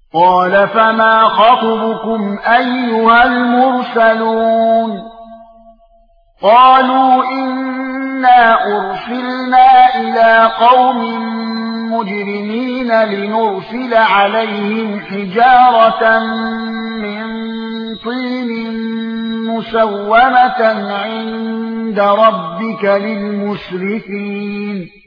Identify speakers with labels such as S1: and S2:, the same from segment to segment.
S1: قال فما خطبكم أيها المرسلون قالوا إنا أرسلنا إلى قوم مجرمين لنرسل عليهم حجارة من طين مسومة عند ربك للمسرفين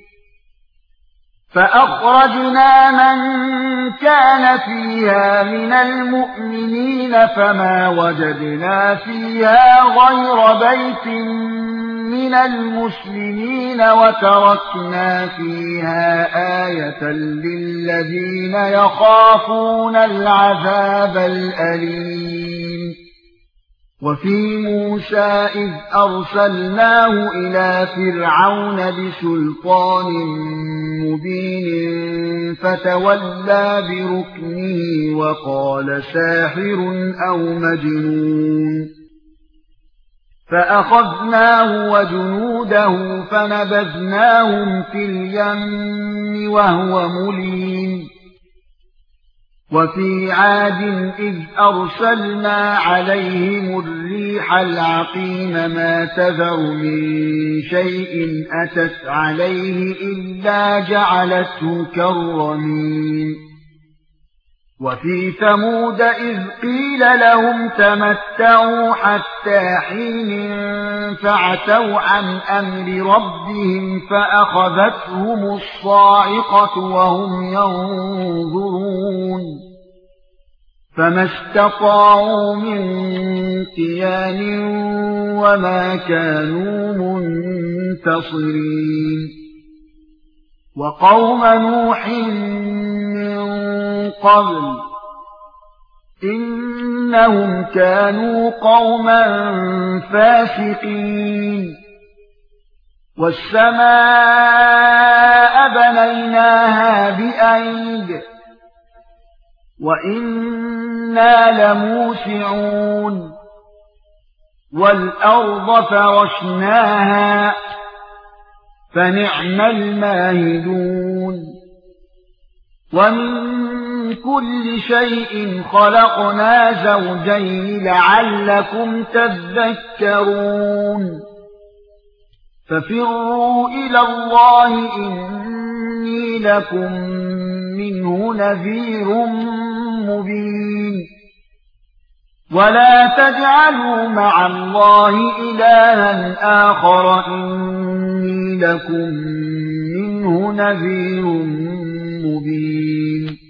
S1: فأخرجنا من كان فيها من المؤمنين فما وجدنا فيها غير بيت من المسلمين وتركنا فيها آية للذين يخافون العذاب الأليم وفي موسى إذ أرسلناه إلى فرعون بسلطان مبين فتولى بركنه وقال ساحر أو مجنون فأخذناه وجنوده فنبذناهم في اليم وهو مليم وفي عاد إذ أرسلنا عليهم الريح العقيم ما تذر من شيء أتت عليه إلا جعلته كالرميم وفي ثمود إذ قيل لهم تمتعوا حتى حين فعتوا عن أمر ربهم فأخذتهم الصاعقة وهم ينظرون فما استطاعوا من قيام وما كانوا منتصرين وقوم نوح من قبل إنهم كانوا قوما فاسقين والسماء بنيناها بأيد وإنا لموسعون والأرض فرشناها فنعم الماهدون ومن كل شيء خلقنا زوجين لعلكم تذكرون ففروا إلى الله إني لكم منه نذير مبين ولا تجعلوا مع الله إلها آخر إني لكم منه نذير مبين